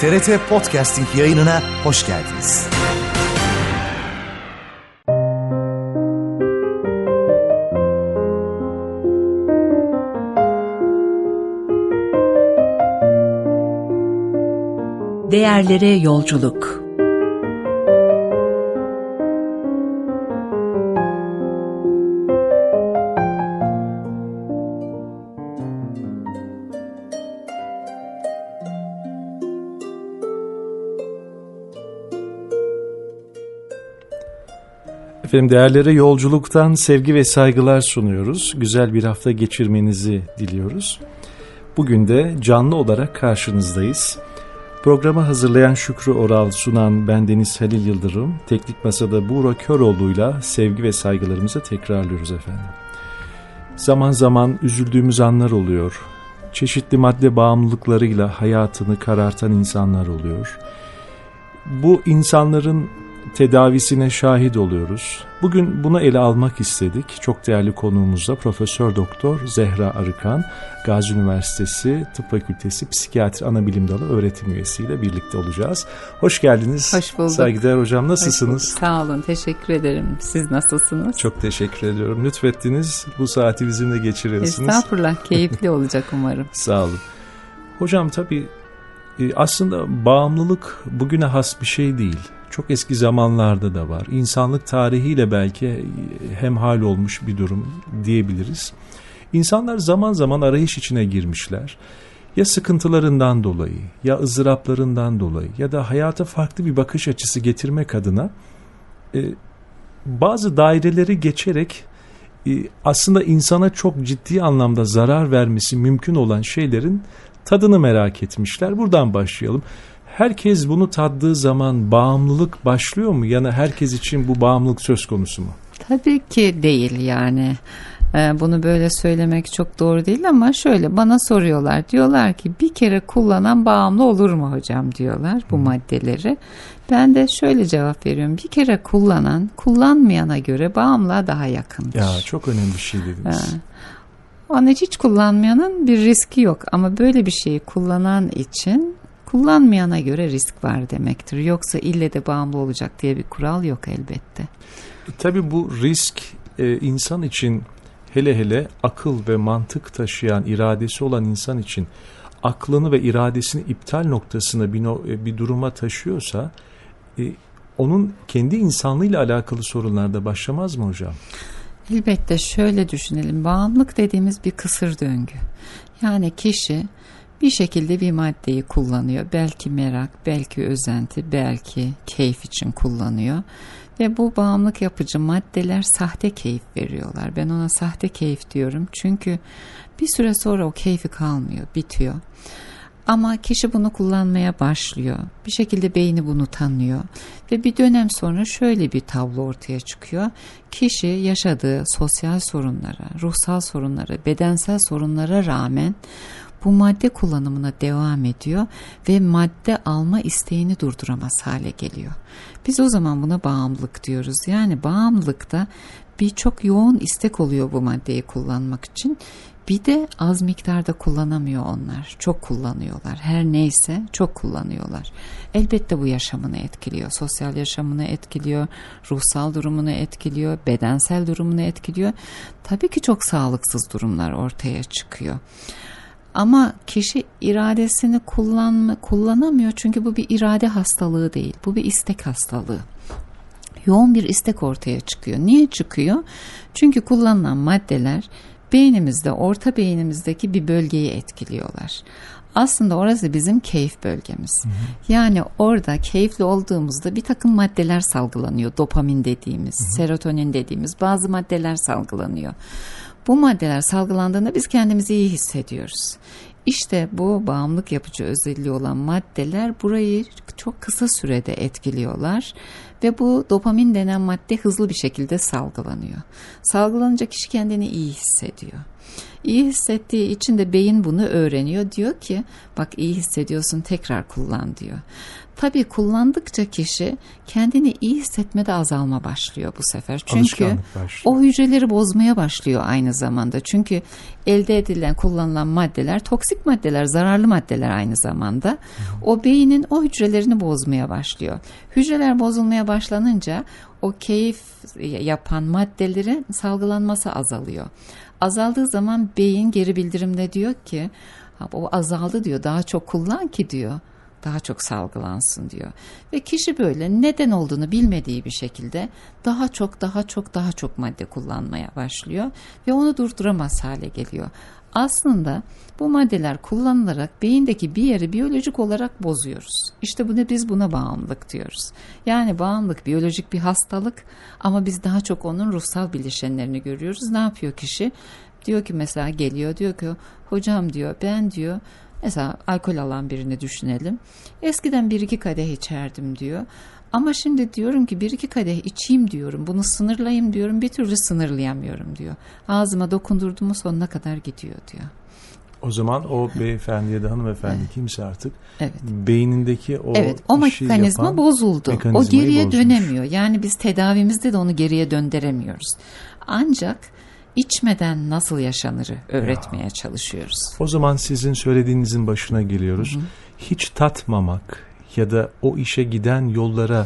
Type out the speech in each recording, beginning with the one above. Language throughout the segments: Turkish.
TRT Podcasting yayınına hoş geldiniz. Değerlere yolculuk. Efendim, değerlere yolculuktan sevgi ve saygılar sunuyoruz. Güzel bir hafta geçirmenizi diliyoruz. Bugün de canlı olarak karşınızdayız. Programı hazırlayan Şükrü Oral, sunan bendeniz Halil Yıldırım, teknik masada Buğra Köroğlu'yla sevgi ve saygılarımızı tekrarlıyoruz efendim. Zaman zaman üzüldüğümüz anlar oluyor. Çeşitli madde bağımlılıklarıyla hayatını karartan insanlar oluyor. Bu insanların tedavisine şahit oluyoruz. Bugün bunu ele almak istedik. Çok değerli konuğumuzla Profesör Doktor Zehra Arıkan, Gazi Üniversitesi Tıp Fakültesi Psikiyatri Anabilim Dalı öğretim üyesiyle birlikte olacağız. Hoş geldiniz. Hoş bulduk. Saygıdeğer hocam, nasılsınız? Sağ olun, teşekkür ederim. Siz nasılsınız? Çok teşekkür ediyorum. Lütfettiniz, bu saati bizimle geçiriyorsunuz. Estağfurullah, keyifli olacak umarım. Sağ olun. Hocam, tabii aslında bağımlılık bugüne has bir şey değil. Çok eski zamanlarda da var. İnsanlık tarihiyle belki hemhal olmuş bir durum diyebiliriz. İnsanlar zaman zaman arayış içine girmişler. Ya sıkıntılarından dolayı, ya ızdıraplarından dolayı, ya da hayata farklı bir bakış açısı getirmek adına bazı daireleri geçerek aslında insana çok ciddi anlamda zarar vermesi mümkün olan şeylerin tadını merak etmişler. Buradan başlayalım. Herkes bunu taddığı zaman bağımlılık başlıyor mu? Yani herkes için bu bağımlılık söz konusu mu? Tabii ki değil yani. Bunu böyle söylemek çok doğru değil ama şöyle bana soruyorlar. Diyorlar ki bir kere kullanan bağımlı olur mu hocam diyorlar bu maddeleri. Ben de şöyle cevap veriyorum. Bir kere kullanan kullanmayana göre bağımlılığa daha yakındır. Ya çok önemli bir şey dediniz. Onun hiç kullanmayanın bir riski yok ama böyle bir şeyi kullanan için kullanmayana göre risk var demektir. Yoksa ille de bağımlı olacak diye bir kural yok elbette. Tabii bu risk insan için, hele hele akıl ve mantık taşıyan, iradesi olan insan için aklını ve iradesini iptal noktasına bir duruma taşıyorsa onun kendi insanlığıyla alakalı sorunlar da başlamaz mı hocam? Elbette şöyle düşünelim. Bağımlılık dediğimiz bir kısır döngü. Yani kişi bir şekilde bir maddeyi kullanıyor. Belki merak, belki özenti, belki keyif için kullanıyor. Ve bu bağımlılık yapıcı maddeler sahte keyif veriyorlar. Ben ona sahte keyif diyorum. Çünkü bir süre sonra o keyfi kalmıyor, bitiyor. Ama kişi bunu kullanmaya başlıyor. Bir şekilde beyni bunu tanıyor. Ve bir dönem sonra şöyle bir tablo ortaya çıkıyor. Kişi yaşadığı sosyal sorunlara, ruhsal sorunlara, bedensel sorunlara rağmen bu madde kullanımına devam ediyor ve madde alma isteğini durduramaz hale geliyor. Biz o zaman buna bağımlılık diyoruz. Yani bağımlılıkta çok yoğun istek oluyor bu maddeyi kullanmak için. Bir de az miktarda kullanamıyor onlar. Çok kullanıyorlar. Her neyse çok kullanıyorlar. Elbette bu yaşamını etkiliyor. Sosyal yaşamını etkiliyor. Ruhsal durumunu etkiliyor. Bedensel durumunu etkiliyor. Tabii ki çok sağlıksız durumlar ortaya çıkıyor. Ama kişi iradesini kullanamıyor çünkü bu bir irade hastalığı değil. Bu bir istek hastalığı. Yoğun bir istek ortaya çıkıyor. Niye çıkıyor? Çünkü kullanılan maddeler beynimizde, orta beynimizdeki bir bölgeyi etkiliyorlar. Aslında orası bizim keyif bölgemiz. Yani orada keyifli olduğumuzda bir takım maddeler salgılanıyor. Dopamin dediğimiz, serotonin dediğimiz bazı maddeler salgılanıyor. Bu maddeler salgılandığında biz kendimizi iyi hissediyoruz. İşte bu bağımlılık yapıcı özelliği olan maddeler burayı çok kısa sürede etkiliyorlar ve bu dopamin denen madde hızlı bir şekilde salgılanıyor. Salgılanınca kişi kendini iyi hissediyor. İyi hissettiği için de beyin bunu öğreniyor. Diyor ki bak iyi hissediyorsun, tekrar kullan diyor. Tabii kullandıkça kişi kendini iyi hissetmede azalma başlıyor bu sefer. Çünkü o hücreleri bozmaya başlıyor aynı zamanda. Çünkü elde edilen, kullanılan maddeler toksik maddeler, zararlı maddeler aynı zamanda. O beynin o hücrelerini bozmaya başlıyor. Hücreler bozulmaya başlanınca o keyif yapan maddelerin salgılanması azalıyor. Azaldığı zaman beyin geri bildirimde diyor ki o azaldı diyor, daha çok kullan ki diyor, daha çok salgılansın diyor. Ve kişi böyle neden olduğunu bilmediği bir şekilde daha çok madde kullanmaya başlıyor ve onu durduramaz hale geliyor. Aslında bu maddeler kullanılarak beyindeki bir yeri biyolojik olarak bozuyoruz. İşte biz buna bağımlılık diyoruz. Yani bağımlılık biyolojik bir hastalık ama biz daha çok onun ruhsal bileşenlerini görüyoruz. Ne yapıyor kişi? Diyor ki mesela geliyor, diyor ki hocam diyor, ben diyor mesela alkol alan birini düşünelim. Eskiden 1-2 kadeh içerdim diyor. Ama şimdi diyorum ki 1-2 kadeh içeyim diyorum. Bunu sınırlayayım diyorum. Bir türlü sınırlayamıyorum diyor. Ağzıma dokundurduğumu sonuna kadar gidiyor diyor. O zaman o beyefendi ya da hanımefendi kimse artık evet. beynindeki o mekanizma bozuldu. O geriye dönemiyor. Yani biz tedavimizde de onu geriye döndüremiyoruz. Ancak içmeden nasıl yaşanırı öğretmeye çalışıyoruz. O zaman sizin söylediğinizin başına geliyoruz. Hiç tatmamak ya da o işe giden yollara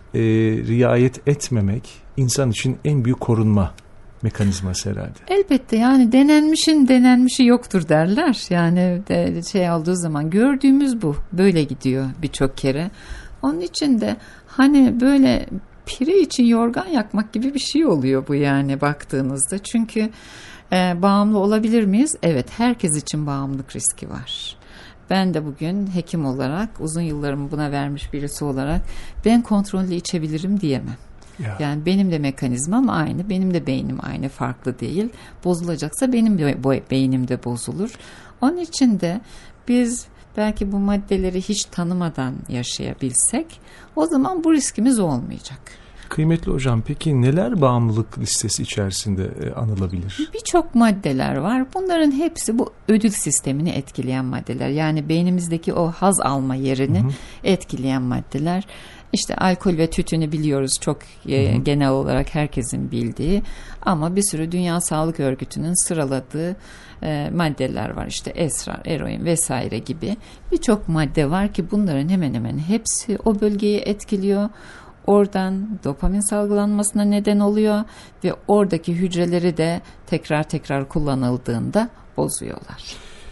riayet etmemek insan için en büyük korunma mekanizması herhalde. Elbette, yani denenmişin denenmişi yoktur derler. Yani olduğu zaman gördüğümüz bu. Böyle gidiyor birçok kere. Onun için de hani böyle piri için yorgan yakmak gibi bir şey oluyor bu, yani baktığınızda. Çünkü bağımlı olabilir miyiz? Evet, herkes için bağımlılık riski var. Ben de bugün hekim olarak, uzun yıllarımı buna vermiş birisi olarak ben kontrollü içebilirim diyemem. Ya. Yani benim de mekanizmam aynı, benim de beynim aynı, farklı değil. Bozulacaksa benim de beynim de bozulur. Onun için de biz belki bu maddeleri hiç tanımadan yaşayabilsek o zaman bu riskimiz olmayacak. Kıymetli hocam, peki neler bağımlılık listesi içerisinde anılabilir? Birçok maddeler var. Bunların hepsi bu ödül sistemini etkileyen maddeler. Yani beynimizdeki o haz alma yerini etkileyen maddeler. İşte alkol ve tütünü biliyoruz, çok genel olarak herkesin bildiği, ama bir sürü Dünya Sağlık Örgütü'nün sıraladığı maddeler var. İşte esrar, eroin vesaire gibi birçok madde var ki bunların hemen hemen hepsi o bölgeyi etkiliyor. Oradan dopamin salgılanmasına neden oluyor ve oradaki hücreleri de tekrar kullanıldığında bozuyorlar.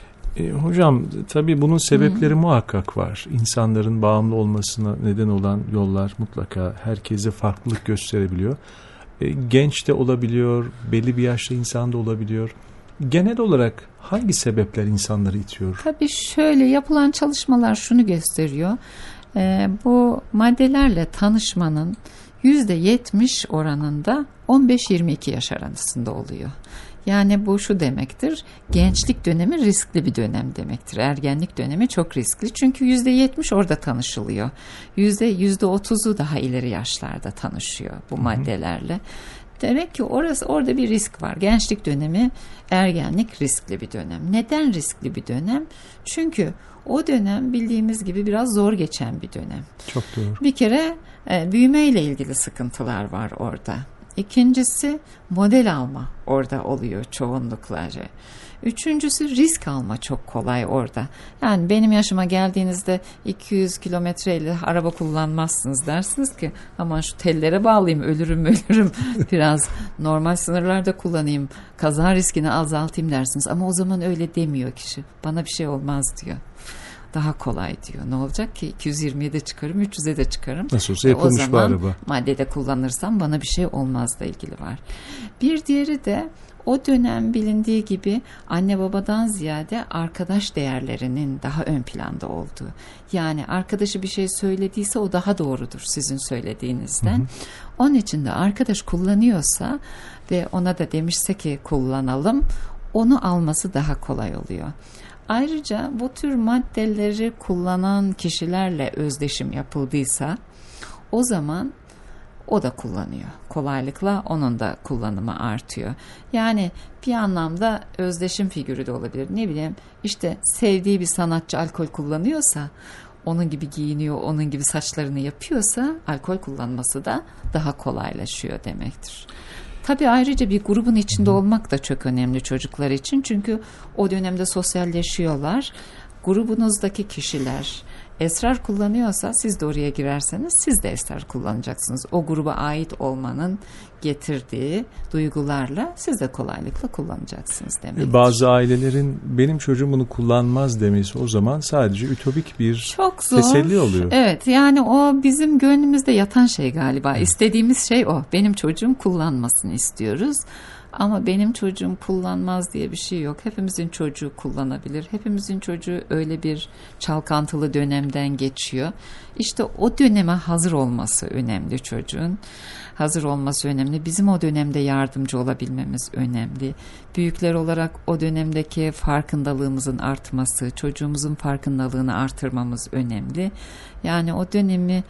Hocam, tabii bunun sebepleri muhakkak var. İnsanların bağımlı olmasına neden olan yollar mutlaka herkese farklılık gösterebiliyor. Genç de olabiliyor, belli bir yaşta insan da olabiliyor. Genel olarak hangi sebepler insanları itiyor? Tabii şöyle yapılan çalışmalar şunu gösteriyor. Bu maddelerle tanışmanın %70 oranında 15-22 yaş arasında oluyor. Yani bu şu demektir, gençlik dönemi riskli bir dönem demektir. Ergenlik dönemi çok riskli, çünkü %70 orada tanışılıyor. %30'u daha ileri yaşlarda tanışıyor bu maddelerle. Demek ki orada bir risk var. Gençlik dönemi, ergenlik riskli bir dönem. Neden riskli bir dönem? Çünkü o dönem bildiğimiz gibi biraz zor geçen bir dönem. Çok doğru. Bir kere büyümeyle ilgili sıkıntılar var orada. İkincisi model alma orada oluyor çoğunlukla. Üçüncüsü risk alma çok kolay orada. Yani benim yaşıma geldiğinizde 200 kilometreyle araba kullanmazsınız, dersiniz ki aman şu tellere bağlayayım, ölürüm biraz normal sınırlarda kullanayım, kaza riskini azaltayım dersiniz. Ama o zaman öyle demiyor kişi, bana bir şey olmaz diyor. Daha kolay diyor. Ne olacak ki 220'ye de çıkarım, 300'e de çıkarım. Nasıl olsa yapılmış bir araba. O zaman maddede kullanırsam bana bir şey olmazla ilgili var. Bir diğeri de o dönem bilindiği gibi anne babadan ziyade arkadaş değerlerinin daha ön planda olduğu. Yani arkadaşı bir şey söylediyse o daha doğrudur sizin söylediğinizden. Onun için de arkadaş kullanıyorsa ve ona da demişse ki kullanalım, onu alması daha kolay oluyor. Ayrıca bu tür maddeleri kullanan kişilerle özdeşim yapıldıysa o zaman o da kullanıyor. Kolaylıkla onun da kullanımı artıyor. Yani bir anlamda özdeşim figürü de olabilir. Ne bileyim işte sevdiği bir sanatçı alkol kullanıyorsa, onun gibi giyiniyor, onun gibi saçlarını yapıyorsa alkol kullanması da daha kolaylaşıyor demektir. Tabii ayrıca bir grubun içinde olmak da çok önemli çocuklar için. Çünkü o dönemde sosyalleşiyorlar. Grubunuzdaki kişiler esrar kullanıyorsa siz de oraya girerseniz siz de esrar kullanacaksınız. O gruba ait olmanın getirdiği duygularla siz de kolaylıkla kullanacaksınız demektir. Bazı ailelerin benim çocuğum bunu kullanmaz demesi o zaman sadece ütopik bir çok zor. Teselli oluyor. Evet, yani o bizim gönlümüzde yatan şey galiba. İstediğimiz şey o. Benim çocuğum kullanmasını istiyoruz. Ama benim çocuğum kullanmaz diye bir şey yok. Hepimizin çocuğu kullanabilir. Hepimizin çocuğu öyle bir çalkantılı dönemden geçiyor. İşte o döneme hazır olması önemli çocuğun. Hazır olması önemli. Bizim o dönemde yardımcı olabilmemiz önemli. Büyükler olarak o dönemdeki farkındalığımızın artması, çocuğumuzun farkındalığını artırmamız önemli. Yani o dönemi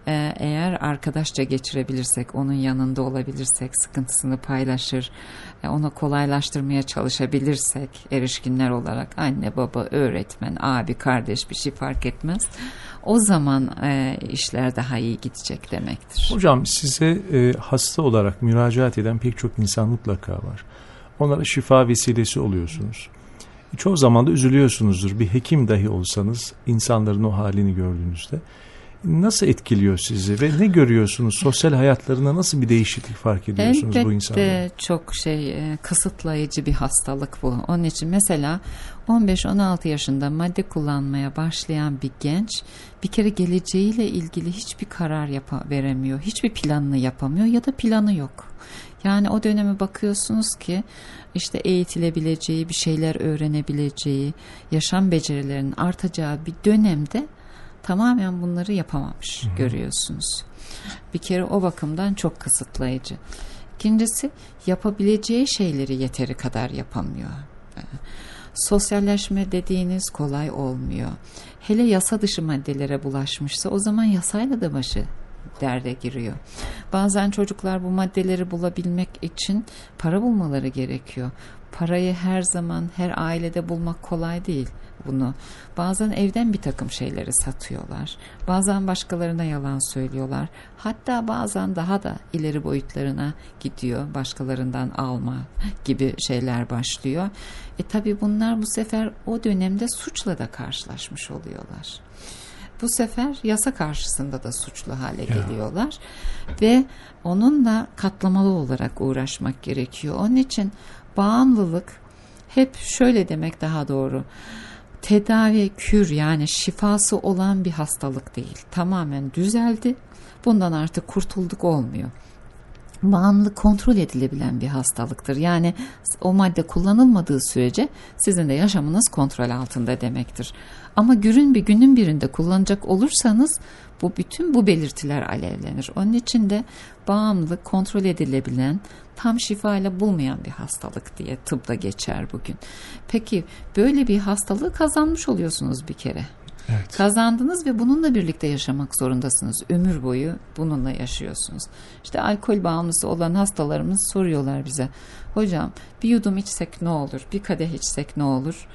eğer arkadaşça geçirebilirsek, onun yanında olabilirsek, sıkıntısını paylaşır, ona kolaylaştırmaya çalışabilirsek erişkinler olarak, anne, baba, öğretmen, abi, kardeş bir şey fark etmez. O zaman işler daha iyi gidecek demektir. Hocam size hasta olarak müracaat eden pek çok insan mutlaka var. Onlara şifa vesilesi oluyorsunuz. Çoğu zaman da üzülüyorsunuzdur. Bir hekim dahi olsanız insanların o halini gördüğünüzde. Nasıl etkiliyor sizi ve ne görüyorsunuz? Sosyal hayatlarında nasıl bir değişiklik fark ediyorsunuz bu insanlara? Elbette çok kısıtlayıcı bir hastalık bu. Onun için mesela 15-16 yaşında madde kullanmaya başlayan bir genç bir kere geleceğiyle ilgili hiçbir karar veremiyor. Hiçbir planını yapamıyor ya da planı yok. Yani o döneme bakıyorsunuz ki işte eğitilebileceği, bir şeyler öğrenebileceği, yaşam becerilerinin artacağı bir dönemde tamamen bunları yapamamış görüyorsunuz. Bir kere o bakımdan çok kısıtlayıcı. İkincisi yapabileceği şeyleri yeteri kadar yapamıyor. Sosyalleşme dediğiniz kolay olmuyor. Hele yasa dışı maddelere bulaşmışsa o zaman yasayla da başı derde giriyor. Bazen çocuklar bu maddeleri bulabilmek için para bulmaları gerekiyor. Parayı her zaman her ailede bulmak kolay değil bunu. Bazen evden bir takım şeyleri satıyorlar. Bazen başkalarına yalan söylüyorlar. Hatta bazen daha da ileri boyutlarına gidiyor. Başkalarından alma gibi şeyler başlıyor. Tabii bunlar bu sefer o dönemde suçla da karşılaşmış oluyorlar. Bu sefer yasa karşısında da suçlu hale geliyorlar ve onunla katlamalı olarak uğraşmak gerekiyor. Onun için bağımlılık hep şöyle demek daha doğru. Tedavi, kür yani şifası olan bir hastalık değil. Tamamen düzeldi. Bundan artık kurtulduk olmuyor. Bağımlılık kontrol edilebilen bir hastalıktır. Yani o madde kullanılmadığı sürece sizin de yaşamınız kontrol altında demektir. Ama günün birinde kullanacak olursanız bütün bu belirtiler alevlenir. Onun için de bağımlılık kontrol edilebilen, tam şifayla bulmayan bir hastalık diye tıpta geçer bugün. Peki böyle bir hastalığı kazanmış oluyorsunuz bir kere. Evet. Kazandınız ve bununla birlikte yaşamak zorundasınız. Ömür boyu bununla yaşıyorsunuz. İşte alkol bağımlısı olan hastalarımız soruyorlar bize. Hocam bir yudum içsek ne olur? Bir kadeh içsek ne olur?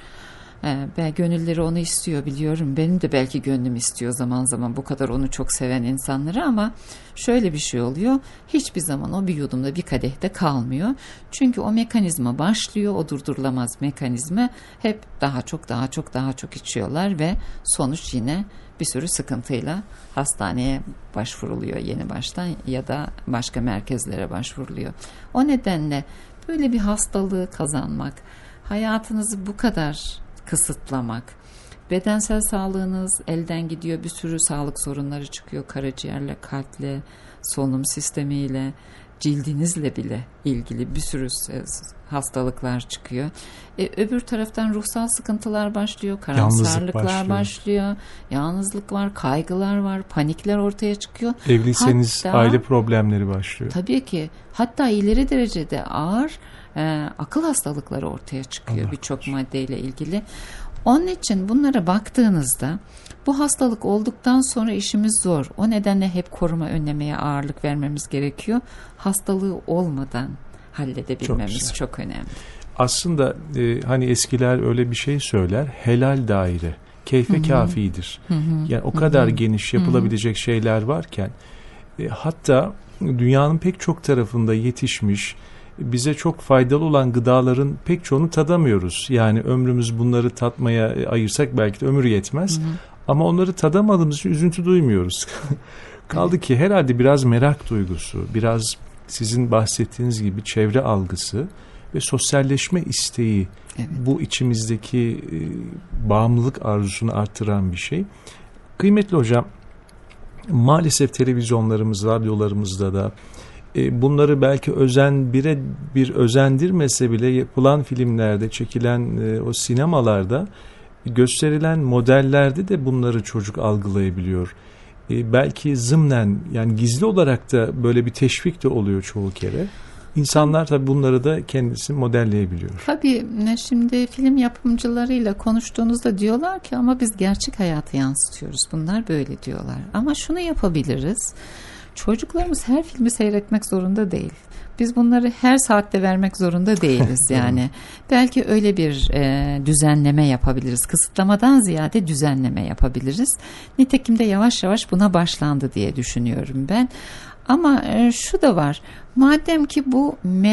Gönülleri onu istiyor biliyorum. Benim de belki gönlüm istiyor zaman zaman bu kadar onu çok seven insanları ama şöyle bir şey oluyor. Hiçbir zaman o bir yudumda bir kadehte kalmıyor. Çünkü o mekanizma başlıyor. O durdurulamaz mekanizma. Hep daha çok içiyorlar ve sonuç yine bir sürü sıkıntıyla hastaneye başvuruluyor yeni baştan ya da başka merkezlere başvuruluyor. O nedenle böyle bir hastalığı kazanmak, hayatınızı bu kadar kısıtlamak, bedensel sağlığınız elden gidiyor, bir sürü sağlık sorunları çıkıyor, karaciğerle, kalple, solunum sistemiyle, cildinizle bile ilgili bir sürü hastalıklar çıkıyor. Öbür taraftan ruhsal sıkıntılar başlıyor, karamsarlıklar başlıyor, yalnızlık var, kaygılar var, panikler ortaya çıkıyor. Evliyseniz aile problemleri başlıyor. Tabii ki. Hatta ileri derecede ağır akıl hastalıkları ortaya çıkıyor birçok maddeyle ilgili. Onun için bunlara baktığınızda bu hastalık olduktan sonra işimiz zor. O nedenle hep koruma önlemeye ağırlık vermemiz gerekiyor. Hastalığı olmadan halledebilmemiz çok önemli. Aslında hani eskiler öyle bir şey söyler, helal daire keyfe kafidir. Yani o kadar geniş yapılabilecek şeyler varken hatta dünyanın pek çok tarafında yetişmiş, bize çok faydalı olan gıdaların pek çoğunu tadamıyoruz. Yani ömrümüz bunları tatmaya ayırsak belki de ömür yetmez. Ama onları tadamadığımız için üzüntü duymuyoruz. Kaldı ki herhalde biraz merak duygusu, biraz sizin bahsettiğiniz gibi çevre algısı ve sosyalleşme isteği, bu içimizdeki bağımlılık arzusunu artıran bir şey. Kıymetli hocam, maalesef televizyonlarımızda, radyolarımızda da bunları belki bir özendirmese bile yapılan filmlerde, çekilen o sinemalarda gösterilen modellerde de bunları çocuk algılayabiliyor. Belki zımnen, yani gizli olarak da böyle bir teşvik de oluyor çoğu kere. İnsanlar tabii bunları da kendisi modelleyebiliyor. Tabii şimdi film yapımcılarıyla konuştuğunuzda diyorlar ki ama biz gerçek hayatı yansıtıyoruz. Bunlar böyle diyorlar. Ama şunu yapabiliriz. Çocuklarımız her filmi seyretmek zorunda değil. Biz bunları her saatte vermek zorunda değiliz yani. Belki öyle bir düzenleme yapabiliriz. Kısıtlamadan ziyade düzenleme yapabiliriz. Nitekim de yavaş yavaş buna başlandı diye düşünüyorum ben. Ama şu da var. Madem ki bu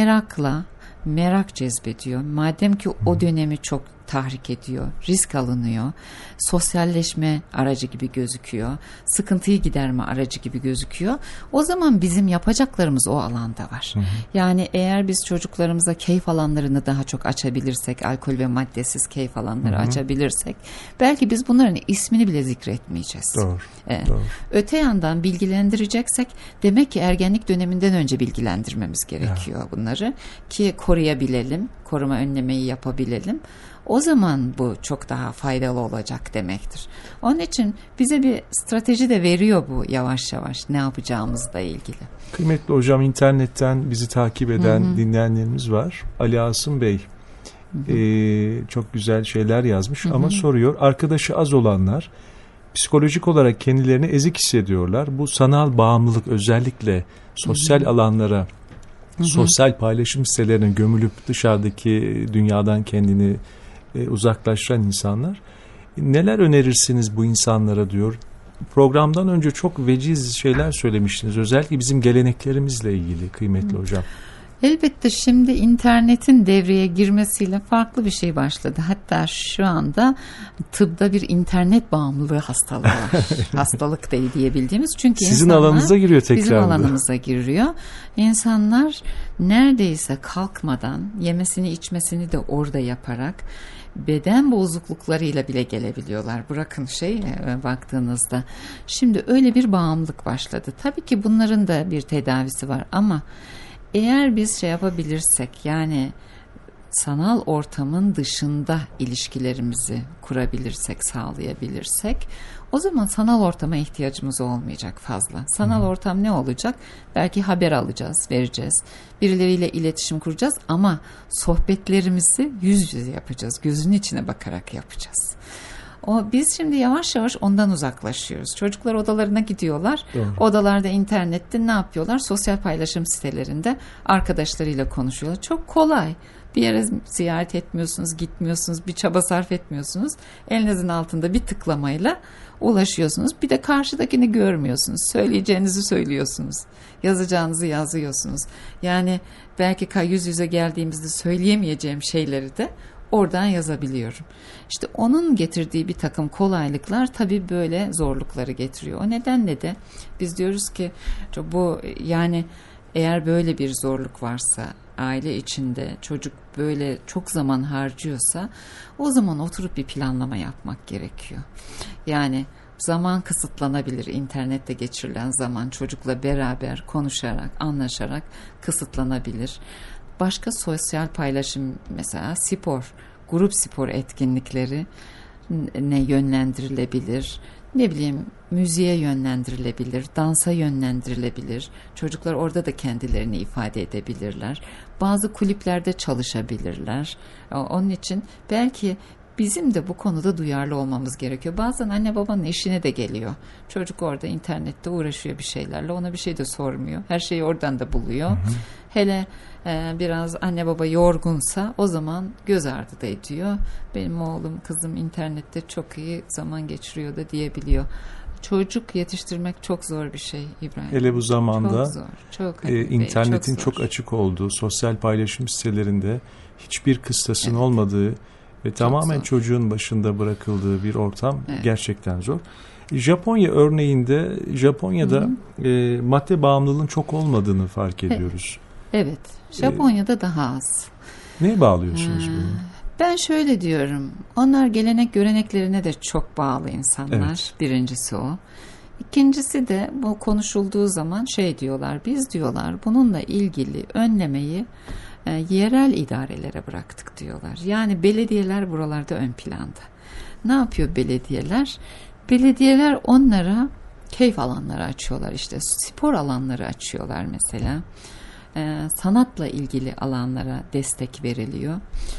merak cezbediyor. Madem ki o dönemi çok tahrik ediyor, risk alınıyor, sosyalleşme aracı gibi gözüküyor, sıkıntıyı giderme aracı gibi gözüküyor. O zaman bizim yapacaklarımız o alanda var. Yani eğer biz çocuklarımıza keyif alanlarını daha çok açabilirsek, alkol ve maddesiz keyif alanları açabilirsek, belki biz bunların ismini bile zikretmeyeceğiz. Doğru. Öte yandan bilgilendireceksek, demek ki ergenlik döneminden önce bilgilendirmemiz gerekiyor bunları ki koruyabilelim, koruma önlemeyi yapabilelim. O zaman bu çok daha faydalı olacak demektir. Onun için bize bir strateji de veriyor bu yavaş yavaş ne yapacağımızla ilgili. Kıymetli hocam, internetten bizi takip eden dinleyenlerimiz var. Ali Asım Bey çok güzel şeyler yazmış ama soruyor. Arkadaşı az olanlar psikolojik olarak kendilerini ezik hissediyorlar. Bu sanal bağımlılık özellikle sosyal alanlara, sosyal paylaşım sitelerine gömülüp dışarıdaki dünyadan kendini uzaklaştıran insanlar. Neler önerirsiniz bu insanlara diyor. Programdan önce çok veciz şeyler söylemiştiniz. Özellikle bizim geleneklerimizle ilgili kıymetli hocam. Elbette şimdi internetin devreye girmesiyle farklı bir şey başladı. Hatta şu anda tıpta bir internet bağımlılığı hastalığı var. Hastalık değil diyebildiğimiz. Çünkü sizin alanınıza giriyor tekrar. Bizim alanımıza giriyor. İnsanlar neredeyse kalkmadan yemesini içmesini de orada yaparak beden bozukluklarıyla bile gelebiliyorlar. Bırakın baktığınızda. Şimdi öyle bir bağımlılık başladı. Tabii ki bunların da bir tedavisi var ama eğer biz yapabilirsek, yani sanal ortamın dışında ilişkilerimizi kurabilirsek, sağlayabilirsek, o zaman sanal ortama ihtiyacımız olmayacak fazla. Sanal ortam ne olacak? Belki haber alacağız, vereceğiz. Birileriyle iletişim kuracağız ama sohbetlerimizi yüz yüze yapacağız. Gözünün içine bakarak yapacağız. Biz şimdi yavaş yavaş ondan uzaklaşıyoruz. Çocuklar odalarına gidiyorlar. Doğru. Odalarda, internette ne yapıyorlar? Sosyal paylaşım sitelerinde arkadaşlarıyla konuşuyorlar. Çok kolay. Bir yere ziyaret etmiyorsunuz, gitmiyorsunuz, bir çaba sarf etmiyorsunuz. Elinizin altında bir tıklamayla ulaşıyorsunuz. Bir de karşıdakini görmüyorsunuz. Söyleyeceğinizi söylüyorsunuz. Yazacağınızı yazıyorsunuz. Yani belki yüz yüze geldiğimizde söyleyemeyeceğim şeyleri de oradan yazabiliyorum. İşte onun getirdiği bir takım kolaylıklar tabii böyle zorlukları getiriyor. O nedenle de biz diyoruz ki bu, yani eğer böyle bir zorluk varsa, aile içinde çocuk böyle çok zaman harcıyorsa, o zaman oturup bir planlama yapmak gerekiyor. Yani zaman kısıtlanabilir. İnternette geçirilen zaman çocukla beraber konuşarak, anlaşarak kısıtlanabilir. Başka sosyal paylaşım, mesela spor, grup spor etkinlikleri ne yönlendirilebilir? Ne bileyim, müziğe yönlendirilebilir, dansa yönlendirilebilir. Çocuklar orada da kendilerini ifade edebilirler. Bazı kulüplerde çalışabilirler. Onun için belki Bizim de bu konuda duyarlı olmamız gerekiyor. Bazen anne babanın işine de geliyor. Çocuk orada internette uğraşıyor bir şeylerle. Ona bir şey de sormuyor. Her şeyi oradan da buluyor. Hı hı. Hele biraz anne baba yorgunsa o zaman göz ardı da ediyor. Benim oğlum kızım internette çok iyi zaman geçiriyor da diyebiliyor. Çocuk yetiştirmek çok zor bir şey İbrahim. Hele bu zamanda çok internetin çok çok açık olduğu, sosyal paylaşım sitelerinde hiçbir kıstasın olmadığı ve tamamen çocuğun başında bırakıldığı bir ortam gerçekten zor. Japonya örneğinde Japonya'da madde bağımlılığının çok olmadığını fark ediyoruz. Evet. Japonya'da daha az. Neye bağlıyorsunuz bunu? Ben şöyle diyorum. Onlar gelenek göreneklerine de çok bağlı insanlar. Evet. Birincisi o. İkincisi de bu konuşulduğu zaman diyorlar. Biz diyorlar bununla ilgili önlemeyi yerel idarelere bıraktık diyorlar. Yani belediyeler buralarda ön planda. Ne yapıyor belediyeler? Belediyeler onlara keyif alanları açıyorlar. İşte spor alanları açıyorlar mesela. Sanatla ilgili alanlara destek veriliyor.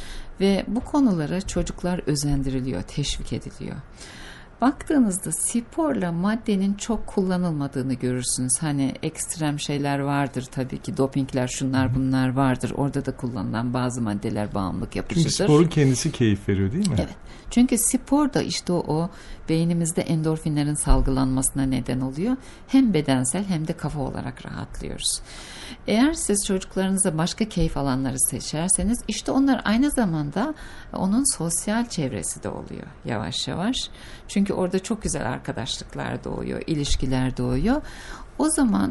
Ve bu konulara çocuklar özendiriliyor, teşvik ediliyor. Baktığınızda sporla maddenin çok kullanılmadığını görürsünüz. Hani ekstrem şeyler vardır tabii ki, dopingler, şunlar bunlar vardır. Orada da kullanılan bazı maddeler bağımlılık yapıcıdır. Çünkü sporun kendisi keyif veriyor değil mi? Evet. Çünkü spor da işte o beynimizde endorfinlerin salgılanmasına neden oluyor. Hem bedensel hem de kafa olarak rahatlıyoruz. Eğer siz çocuklarınıza başka keyif alanları seçerseniz işte onlar aynı zamanda onun sosyal çevresi de oluyor yavaş yavaş. Çünkü orada çok güzel arkadaşlıklar doğuyor, ilişkiler doğuyor. O zaman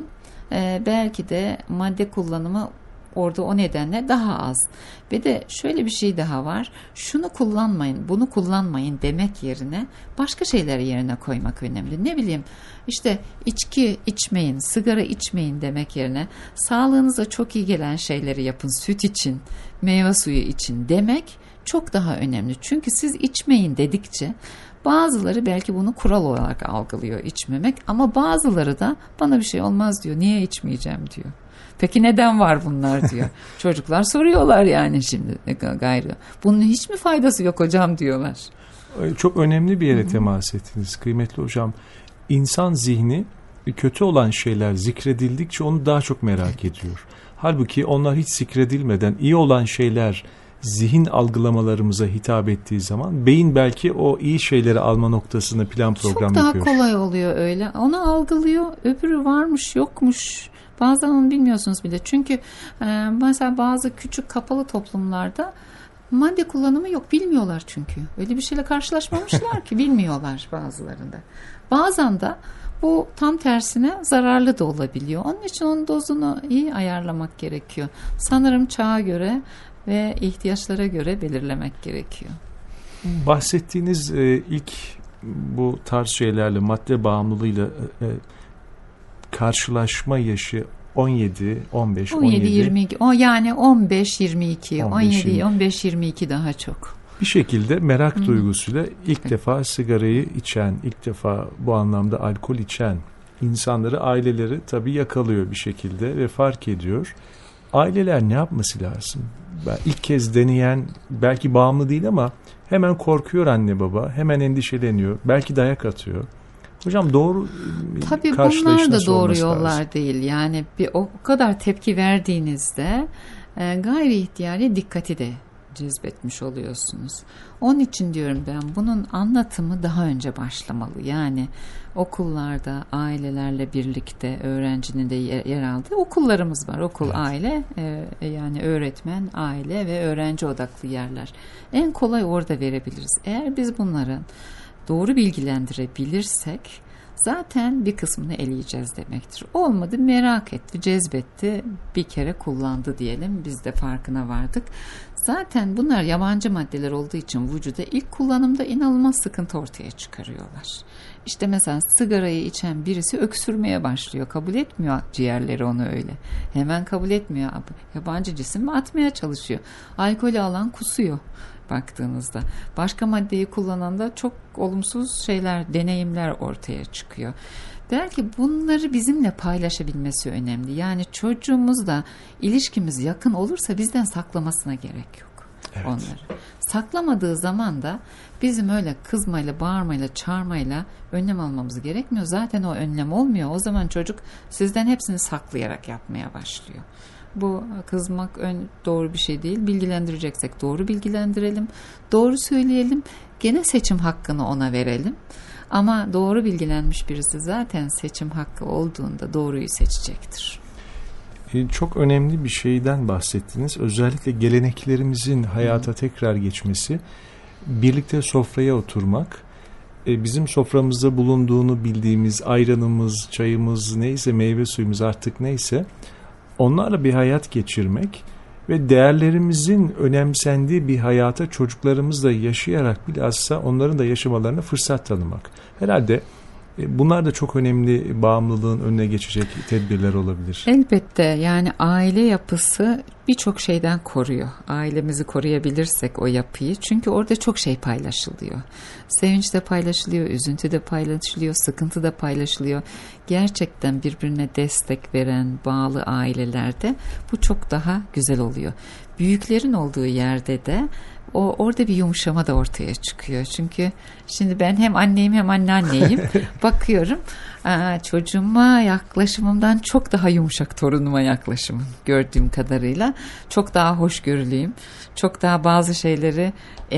belki de madde kullanımı orada o nedenle daha az. Ve de şöyle bir şey daha var. Şunu kullanmayın, bunu kullanmayın demek yerine başka şeyler yerine koymak önemli. Ne bileyim işte içki içmeyin, sigara içmeyin demek yerine sağlığınıza çok iyi gelen şeyleri yapın. Süt için, meyve suyu için demek çok daha önemli. Çünkü siz içmeyin dedikçe bazıları belki bunu kural olarak algılıyor içmemek, ama bazıları da bana bir şey olmaz diyor. Niye içmeyeceğim diyor. Peki neden var bunlar diyor. Çocuklar soruyorlar yani şimdi gayrı. Bunun hiç mi faydası yok hocam diyorlar. Çok önemli bir yere temas ettiniz kıymetli hocam. İnsan zihni kötü olan şeyler zikredildikçe onu daha çok merak ediyor. Halbuki onlar hiç zikredilmeden iyi olan şeyler zihin algılamalarımıza hitap ettiği zaman beyin belki o iyi şeyleri alma noktasını plan program çok yapıyor. Çok daha kolay oluyor öyle. Onu algılıyor, öbürü varmış yokmuş. Bazen onu bilmiyorsunuz bile. Çünkü mesela bazı küçük kapalı toplumlarda madde kullanımı yok. Bilmiyorlar çünkü. Öyle bir şeyle karşılaşmamışlar ki, bilmiyorlar bazılarında. Bazen de bu tam tersine zararlı da olabiliyor. Onun için onun dozunu iyi ayarlamak gerekiyor. Sanırım çağa göre ve ihtiyaçlara göre belirlemek gerekiyor. Bahsettiğiniz ilk bu tarz şeylerle, madde bağımlılığıyla karşılaşma yaşı 17, 15, 17, 22. O yani 15, 22, 17, 15, 22 daha çok. Bir şekilde merak duygusuyla ilk defa sigarayı içen, ilk defa bu anlamda alkol içen insanları, aileleri tabii yakalıyor bir şekilde ve fark ediyor. Aileler ne yapması lazım? İlk kez deneyen belki bağımlı değil ama hemen korkuyor anne baba, hemen endişeleniyor, belki dayak atıyor. Hocam doğru tabii bunlar da doğru yollar lazım. Değil. Yani o kadar tepki verdiğinizde gayri ihtiyari dikkati de cezbetmiş oluyorsunuz. Onun için diyorum ben, bunun anlatımı daha önce başlamalı. Yani okullarda ailelerle birlikte öğrencinin de yer aldığı okullarımız var. Okul, evet. Aile yani öğretmen, aile ve öğrenci odaklı yerler. En kolay orada verebiliriz. Eğer biz bunların doğru bilgilendirebilirsek zaten bir kısmını eleyeceğiz demektir. Olmadı, merak etti, cezbetti, bir kere kullandı diyelim, biz de farkına vardık. Zaten bunlar yabancı maddeler olduğu için vücuda ilk kullanımda inanılmaz sıkıntı ortaya çıkarıyorlar. İşte mesela sigarayı içen birisi öksürmeye başlıyor. Kabul etmiyor ciğerleri onu öyle. Hemen kabul etmiyor. Yabancı cisim atmaya çalışıyor. Alkolü alan kusuyor baktığınızda. Başka maddeyi kullanan da çok olumsuz şeyler, deneyimler ortaya çıkıyor. Belki bunları bizimle paylaşabilmesi önemli. Yani çocuğumuzla ilişkimiz yakın olursa bizden saklamasına gerek yok. onları. Saklamadığı zaman da bizim öyle kızmayla, bağırmayla, çağırmayla önlem almamız gerekmiyor. Zaten o önlem olmuyor. O zaman çocuk sizden hepsini saklayarak yapmaya başlıyor. Bu kızmak doğru bir şey değil. Bilgilendireceksek doğru bilgilendirelim. Doğru söyleyelim. Gene seçim hakkını ona verelim. Ama doğru bilgilenmiş birisi zaten seçim hakkı olduğunda doğruyu seçecektir. Çok önemli bir şeyden bahsettiniz. Özellikle geleneklerimizin hayata tekrar geçmesi, birlikte sofraya oturmak, bizim soframızda bulunduğunu bildiğimiz ayranımız, çayımız neyse, meyve suyumuz artık neyse, onlarla bir hayat geçirmek ve değerlerimizin önemsendiği bir hayata çocuklarımızla yaşayarak bilhassa onların da yaşamalarına fırsat tanımak. Herhalde bunlar da çok önemli bağımlılığın önüne geçecek tedbirler olabilir. Elbette, yani aile yapısı birçok şeyden koruyor. Ailemizi koruyabilirsek o yapıyı. Çünkü orada çok şey paylaşılıyor. Sevinç de paylaşılıyor, üzüntü de paylaşılıyor, sıkıntı da paylaşılıyor. Gerçekten birbirine destek veren, bağlı ailelerde bu çok daha güzel oluyor. Büyüklerin olduğu yerde de orada bir yumuşama da ortaya çıkıyor. Çünkü şimdi ben hem anneyim hem anneanneyim. Bakıyorum çocuğuma yaklaşımımdan çok daha yumuşak torunuma yaklaşımım gördüğüm kadarıyla. Çok daha hoşgörülüyüm. Çok daha bazı şeyleri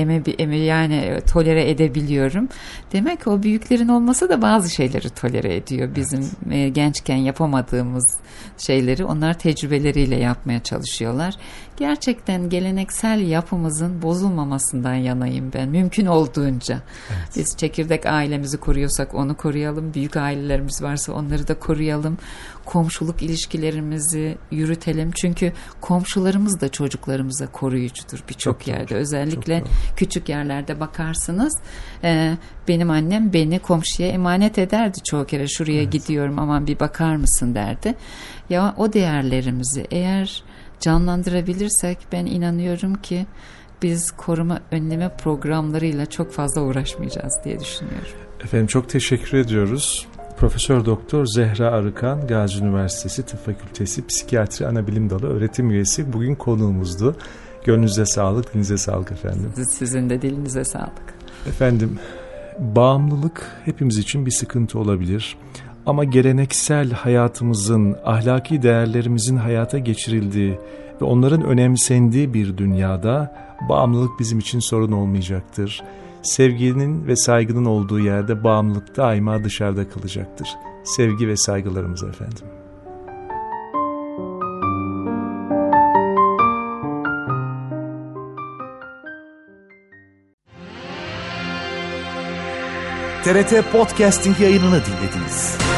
yani tolere edebiliyorum. Demek ki o büyüklerin olması da bazı şeyleri tolere ediyor. Bizim gençken yapamadığımız şeyleri onlar tecrübeleriyle yapmaya çalışıyorlar. Gerçekten geleneksel yapımızın bozulmamasından yanayım ben mümkün olduğunca. Evet. Biz çekirdek ailemizi koruyorsak onu koruyalım. Büyük ailelerimiz varsa onları da koruyalım. Komşuluk ilişkilerimizi yürütelim. Çünkü komşularımız da çocuklarımıza koruyucudur birçok yerde. Özellikle küçük yerlerde bakarsınız. Benim annem beni komşuya emanet ederdi çoğu kere. Şuraya gidiyorum, aman bir bakar mısın derdi. Ya o değerlerimizi eğer canlandırabilirsek ben inanıyorum ki biz koruma önleme programlarıyla çok fazla uğraşmayacağız diye düşünüyorum. Efendim çok teşekkür ediyoruz. Profesör Doktor Zehra Arıkan, Gazi Üniversitesi Tıp Fakültesi Psikiyatri Anabilim Dalı öğretim üyesi bugün konuğumuzdu. Gönlünüze sağlık, dilinize sağlık efendim. Sizin de dilinize sağlık. Efendim, bağımlılık hepimiz için bir sıkıntı olabilir. Ama geleneksel hayatımızın, ahlaki değerlerimizin hayata geçirildiği ve onların önemsendiği bir dünyada bağımlılık bizim için sorun olmayacaktır. Sevginin ve saygının olduğu yerde bağımlılık daima dışarıda kalacaktır. Sevgi ve saygılarımız efendim. TRT Podcasting yayınını dinlediniz.